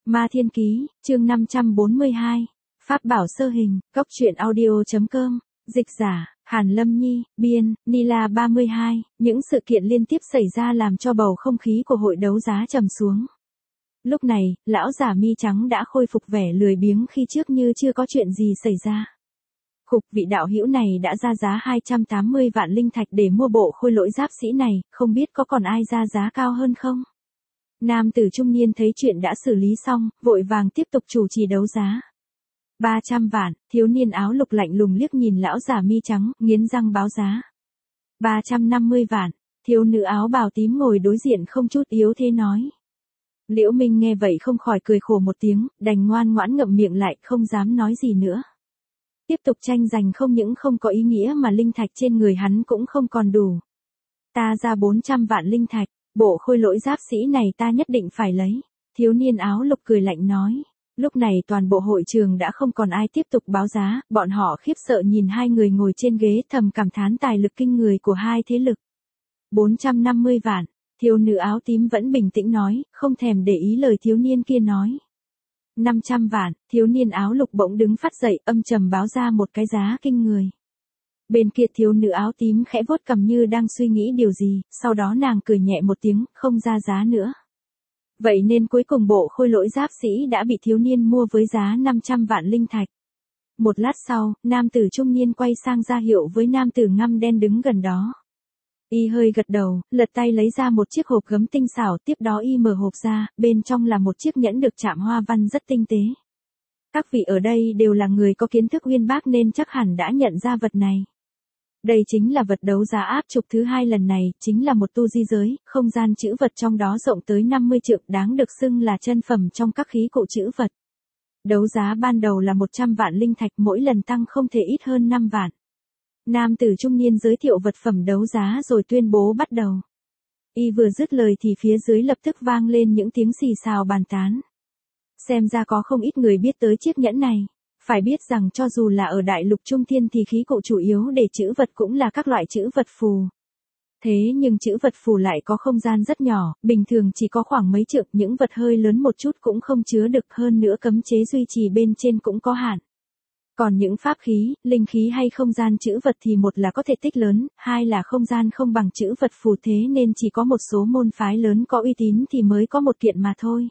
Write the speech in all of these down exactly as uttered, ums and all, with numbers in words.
Ma Thiên Ký, chương năm trăm bốn mươi hai. Pháp bảo sơ hình, góc truyện audio.com, dịch giả, Hàn Lâm Nhi, biên, Nila ba mươi hai, những sự kiện liên tiếp xảy ra làm cho bầu không khí của hội đấu giá trầm xuống. Lúc này, lão giả mi trắng đã khôi phục vẻ lười biếng khi trước như chưa có chuyện gì xảy ra. Khục, vị đạo hữu này đã ra giá hai trăm tám mươi vạn linh thạch để mua bộ khôi lỗi giáp sĩ này, không biết có còn ai ra giá cao hơn không? Nam tử trung niên thấy chuyện đã xử lý xong, vội vàng tiếp tục chủ trì đấu giá. ba trăm vạn, thiếu niên áo lục lạnh lùng liếc nhìn lão giả mi trắng, nghiến răng báo giá. ba trăm năm mươi vạn, thiếu nữ áo bào tím ngồi đối diện không chút yếu thế nói. Liễu Minh nghe vậy không khỏi cười khổ một tiếng, đành ngoan ngoãn ngậm miệng lại, không dám nói gì nữa. Tiếp tục tranh giành không những không có ý nghĩa mà linh thạch trên người hắn cũng không còn đủ. Ta ra bốn trăm vạn linh thạch, bộ khôi lỗi giáp sĩ này ta nhất định phải lấy. Thiếu niên áo lục cười lạnh nói. Lúc này toàn bộ hội trường đã không còn ai tiếp tục báo giá, bọn họ khiếp sợ nhìn hai người ngồi trên ghế thầm cảm thán tài lực kinh người của hai thế lực. bốn trăm năm mươi vạn, thiếu nữ áo tím vẫn bình tĩnh nói, không thèm để ý lời thiếu niên kia nói. năm trăm vạn, thiếu niên áo lục bỗng đứng phát dậy, âm trầm báo ra một cái giá kinh người. Bên kia thiếu nữ áo tím khẽ vuốt cằm như đang suy nghĩ điều gì, sau đó nàng cười nhẹ một tiếng, không ra giá nữa. Vậy nên cuối cùng bộ khôi lỗi giáp sĩ đã bị thiếu niên mua với giá năm trăm vạn linh thạch. Một lát sau, nam tử trung niên quay sang ra hiệu với nam tử ngăm đen đứng gần đó. Y hơi gật đầu, lật tay lấy ra một chiếc hộp gấm tinh xảo, tiếp đó y mở hộp ra, bên trong là một chiếc nhẫn được chạm hoa văn rất tinh tế. Các vị ở đây đều là người có kiến thức uyên bác nên chắc hẳn đã nhận ra vật này. Đây chính là vật đấu giá áp trục thứ hai lần này, chính là một tu di giới, không gian trữ vật trong đó rộng tới năm mươi trượng, đáng được xưng là chân phẩm trong các khí cụ trữ vật. Đấu giá ban đầu là một trăm vạn linh thạch, mỗi lần tăng không thể ít hơn năm vạn. Nam tử trung niên giới thiệu vật phẩm đấu giá rồi tuyên bố bắt đầu. Y vừa dứt lời thì phía dưới lập tức vang lên những tiếng xì xào bàn tán. Xem ra có không ít người biết tới chiếc nhẫn này. Phải biết rằng cho dù là ở đại lục trung thiên thì khí cụ chủ yếu để trữ vật cũng là các loại trữ vật phù. Thế nhưng trữ vật phù lại có không gian rất nhỏ, bình thường chỉ có khoảng mấy trượng, những vật hơi lớn một chút cũng không chứa được, hơn nữa cấm chế duy trì bên trên cũng có hạn. Còn những pháp khí, linh khí hay không gian trữ vật thì một là có thể tích lớn, hai là không gian không bằng trữ vật phù, thế nên chỉ có một số môn phái lớn có uy tín thì mới có một kiện mà thôi.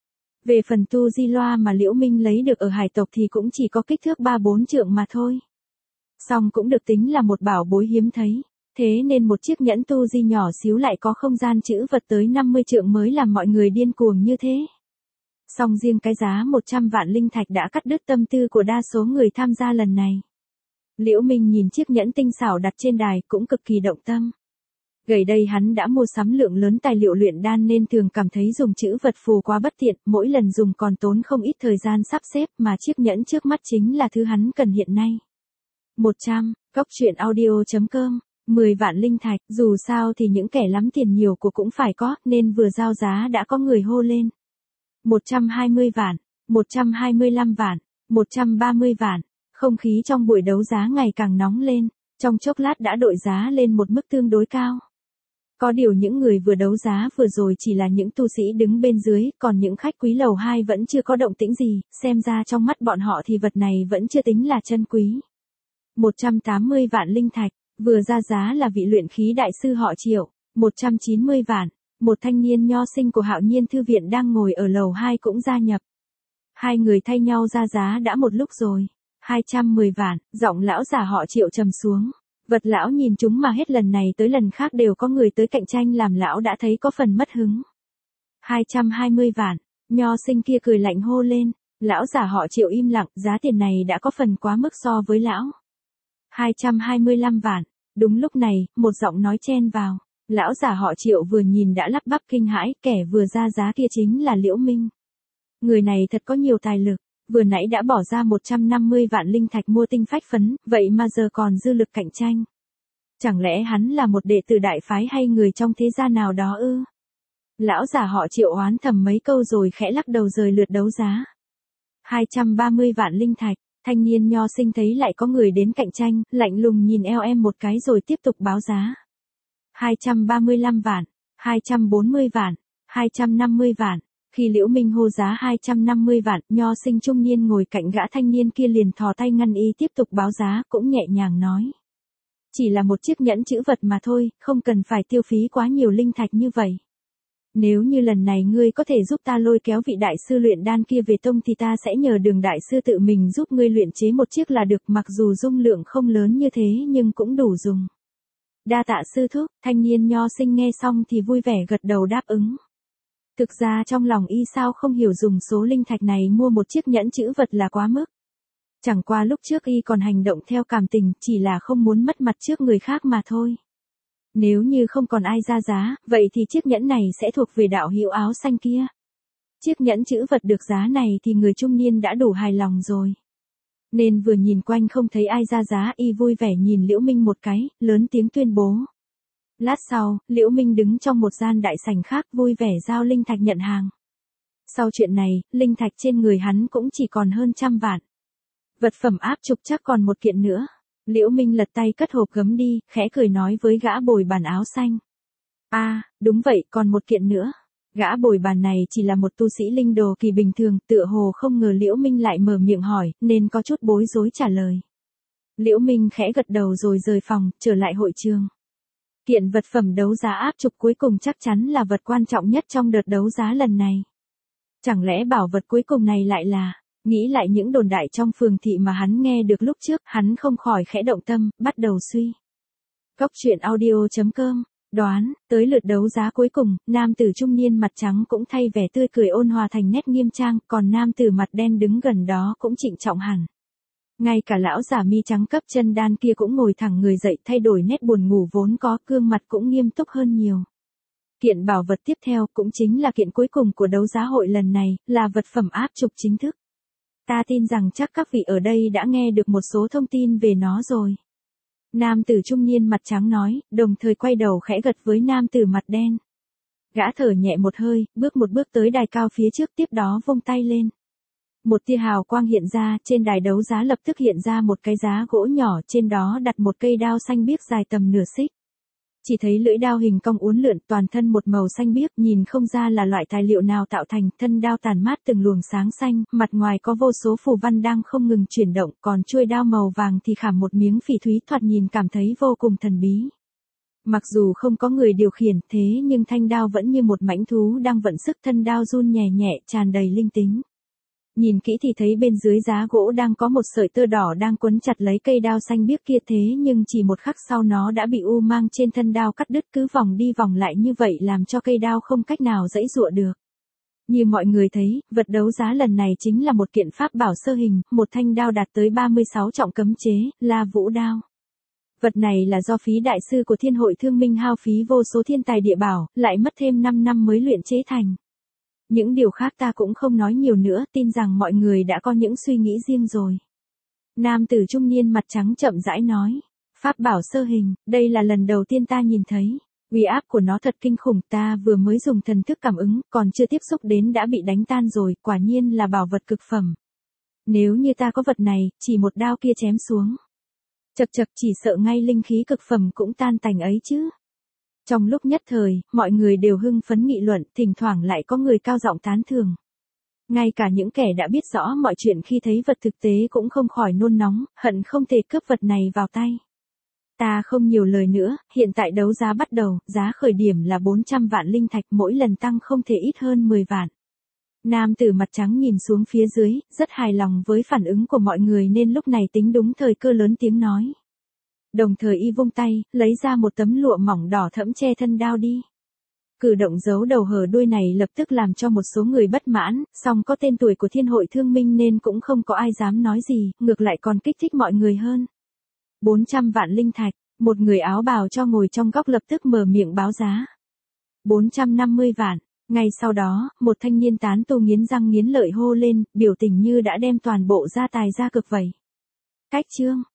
Về phần tu di loa mà Liễu Minh lấy được ở hải tộc thì cũng chỉ có kích thước ba bốn trượng mà thôi. Song cũng được tính là một bảo bối hiếm thấy, thế nên một chiếc nhẫn tu di nhỏ xíu lại có không gian trữ vật tới năm mươi trượng mới làm mọi người điên cuồng như thế. Song riêng cái giá một trăm vạn linh thạch đã cắt đứt tâm tư của đa số người tham gia lần này. Liễu Minh nhìn chiếc nhẫn tinh xảo đặt trên đài cũng cực kỳ động tâm. Gần đây hắn đã mua sắm lượng lớn tài liệu luyện đan nên thường cảm thấy dùng trữ vật phù quá bất tiện, mỗi lần dùng còn tốn không ít thời gian sắp xếp, mà chiếc nhẫn trước mắt chính là thứ hắn cần hiện nay. một trăm, góc truyện audio.com, mười vạn linh thạch, dù sao thì những kẻ lắm tiền nhiều của cũng phải có, nên vừa giao giá đã có người hô lên. một trăm hai mươi vạn, một trăm hai mươi lăm vạn, một trăm ba mươi vạn, không khí trong buổi đấu giá ngày càng nóng lên, trong chốc lát đã đội giá lên một mức tương đối cao. Có điều những người vừa đấu giá vừa rồi chỉ là những tu sĩ đứng bên dưới, còn những khách quý lầu hai vẫn chưa có động tĩnh gì, xem ra trong mắt bọn họ thì vật này vẫn chưa tính là chân quý. một trăm tám mươi vạn linh thạch, vừa ra giá là vị luyện khí đại sư họ Triệu. một trăm chín mươi vạn, một thanh niên nho sinh của Hạo Nhiên thư viện đang ngồi ở lầu hai cũng gia nhập. Hai người thay nhau ra giá đã một lúc rồi. hai trăm mười vạn, giọng lão giả họ Triệu trầm xuống. Vật lão nhìn chúng mà hết lần này tới lần khác đều có người tới cạnh tranh làm lão đã thấy có phần mất hứng. hai trăm hai mươi vạn, nho sinh kia cười lạnh hô lên. Lão giả họ Triệu im lặng, giá tiền này đã có phần quá mức so với lão. hai trăm hai mươi lăm vạn, đúng lúc này, một giọng nói chen vào. Lão giả họ Triệu vừa nhìn đã lắp bắp kinh hãi, kẻ vừa ra giá kia chính là Liễu Minh. Người này thật có nhiều tài lực. Vừa nãy đã bỏ ra một trăm năm mươi vạn linh thạch mua tinh phách phấn, vậy mà giờ còn dư lực cạnh tranh. Chẳng lẽ hắn là một đệ tử đại phái hay người trong thế gia nào đó ư? Lão giả họ Triệu oán thầm mấy câu rồi khẽ lắc đầu rời lượt đấu giá. hai trăm ba mươi vạn linh thạch, thanh niên nho sinh thấy lại có người đến cạnh tranh, lạnh lùng nhìn eo em một cái rồi tiếp tục báo giá. hai trăm ba mươi lăm vạn, hai trăm bốn mươi vạn, hai trăm năm mươi vạn. Khi Liễu Minh hô giá hai trăm năm mươi vạn, Nho Sinh trung niên ngồi cạnh gã thanh niên kia liền thò tay ngăn y tiếp tục báo giá, cũng nhẹ nhàng nói. Chỉ là một chiếc nhẫn chữ vật mà thôi, không cần phải tiêu phí quá nhiều linh thạch như vậy. Nếu như lần này ngươi có thể giúp ta lôi kéo vị đại sư luyện đan kia về tông thì ta sẽ nhờ Đường đại sư tự mình giúp ngươi luyện chế một chiếc là được, mặc dù dung lượng không lớn như thế nhưng cũng đủ dùng. Đa tạ sư thúc, thanh niên Nho Sinh nghe xong thì vui vẻ gật đầu đáp ứng. Thực ra trong lòng y sao không hiểu dùng số linh thạch này mua một chiếc nhẫn chữ vật là quá mức. Chẳng qua lúc trước y còn hành động theo cảm tình, chỉ là không muốn mất mặt trước người khác mà thôi. Nếu như không còn ai ra giá, vậy thì chiếc nhẫn này sẽ thuộc về đạo hữu áo xanh kia. Chiếc nhẫn chữ vật được giá này thì người trung niên đã đủ hài lòng rồi. Nên vừa nhìn quanh không thấy ai ra giá, y vui vẻ nhìn Liễu Minh một cái, lớn tiếng tuyên bố. Lát sau, Liễu Minh đứng trong một gian đại sảnh khác vui vẻ giao linh thạch nhận hàng. Sau chuyện này, linh thạch trên người hắn cũng chỉ còn hơn trăm vạn. Vật phẩm áp trục chắc còn một kiện nữa. Liễu Minh lật tay cất hộp gấm đi, khẽ cười nói với gã bồi bàn áo xanh. A, à, đúng vậy, còn một kiện nữa. Gã bồi bàn này chỉ là một tu sĩ linh đồ kỳ bình thường, tựa hồ không ngờ Liễu Minh lại mở miệng hỏi, nên có chút bối rối trả lời. Liễu Minh khẽ gật đầu rồi rời phòng, trở lại hội trường. Kiện vật phẩm đấu giá áp trục cuối cùng chắc chắn là vật quan trọng nhất trong đợt đấu giá lần này. Chẳng lẽ bảo vật cuối cùng này lại là... Nghĩ lại những đồn đại trong phường thị mà hắn nghe được lúc trước, hắn không khỏi khẽ động tâm, bắt đầu suy. Cốc truyện audio chấm com, đoán, tới lượt đấu giá cuối cùng, nam tử trung niên mặt trắng cũng thay vẻ tươi cười ôn hòa thành nét nghiêm trang, còn nam tử mặt đen đứng gần đó cũng trịnh trọng hẳn. Ngay cả lão giả mi trắng cấp chân đan kia cũng ngồi thẳng người dậy, thay đổi nét buồn ngủ vốn có, gương mặt cũng nghiêm túc hơn nhiều. Kiện bảo vật tiếp theo cũng chính là kiện cuối cùng của đấu giá hội lần này, là vật phẩm áp trục chính thức. Ta tin rằng chắc các vị ở đây đã nghe được một số thông tin về nó rồi. Nam tử trung niên mặt trắng nói, đồng thời quay đầu khẽ gật với nam tử mặt đen. Gã thở nhẹ một hơi, bước một bước tới đài cao phía trước, tiếp đó vung tay lên. Một tia hào quang hiện ra, trên đài đấu giá lập tức hiện ra một cái giá gỗ nhỏ, trên đó đặt một cây đao xanh biếc dài tầm nửa xích. Chỉ thấy lưỡi đao hình cong uốn lượn, toàn thân một màu xanh biếc, nhìn không ra là loại tài liệu nào tạo thành, thân đao tàn mát từng luồng sáng xanh, mặt ngoài có vô số phù văn đang không ngừng chuyển động, còn chuôi đao màu vàng thì khảm một miếng phỉ thúy, thoạt nhìn cảm thấy vô cùng thần bí. Mặc dù không có người điều khiển, thế nhưng thanh đao vẫn như một mãnh thú đang vận sức, thân đao run nhẹ nhẹ, tràn đầy linh tính. Nhìn kỹ thì thấy bên dưới giá gỗ đang có một sợi tơ đỏ đang quấn chặt lấy cây đao xanh biếc kia, thế nhưng chỉ một khắc sau nó đã bị u mang trên thân đao cắt đứt, cứ vòng đi vòng lại như vậy làm cho cây đao không cách nào giãy giụa được. Như mọi người thấy, vật đấu giá lần này chính là một kiện pháp bảo sơ hình, một thanh đao đạt tới ba mươi sáu trọng cấm chế, La Vũ đao. Vật này là do phí đại sư của Thiên Hội Thương Minh hao phí vô số thiên tài địa bảo, lại mất thêm năm năm mới luyện chế thành. Những điều khác ta cũng không nói nhiều nữa, tin rằng mọi người đã có những suy nghĩ riêng rồi. Nam tử trung niên mặt trắng chậm rãi nói. Pháp bảo sơ hình, đây là lần đầu tiên ta nhìn thấy. Uy áp của nó thật kinh khủng, ta vừa mới dùng thần thức cảm ứng, còn chưa tiếp xúc đến đã bị đánh tan rồi, quả nhiên là bảo vật cực phẩm. Nếu như ta có vật này, chỉ một đao kia chém xuống. Chật chật, chỉ sợ ngay linh khí cực phẩm cũng tan tành ấy chứ. Trong lúc nhất thời, mọi người đều hưng phấn nghị luận, thỉnh thoảng lại có người cao giọng tán thưởng. Ngay cả những kẻ đã biết rõ mọi chuyện khi thấy vật thực tế cũng không khỏi nôn nóng, hận không thể cướp vật này vào tay. Ta không nhiều lời nữa, hiện tại đấu giá bắt đầu, giá khởi điểm là bốn trăm vạn linh thạch, mỗi lần tăng không thể ít hơn mười vạn. Nam tử mặt trắng nhìn xuống phía dưới, rất hài lòng với phản ứng của mọi người nên lúc này tính đúng thời cơ lớn tiếng nói. Đồng thời y vung tay, lấy ra một tấm lụa mỏng đỏ thẫm che thân đao đi. Cử động giấu đầu hở đuôi này lập tức làm cho một số người bất mãn, song có tên tuổi của Thiên Hội Thương Minh nên cũng không có ai dám nói gì, ngược lại còn kích thích mọi người hơn. bốn trăm vạn linh thạch, một người áo bào cho ngồi trong góc lập tức mở miệng báo giá. bốn trăm năm mươi vạn, ngay sau đó, một thanh niên tán tu nghiến răng nghiến lợi hô lên, biểu tình như đã đem toàn bộ gia tài ra cực vậy. Cách chương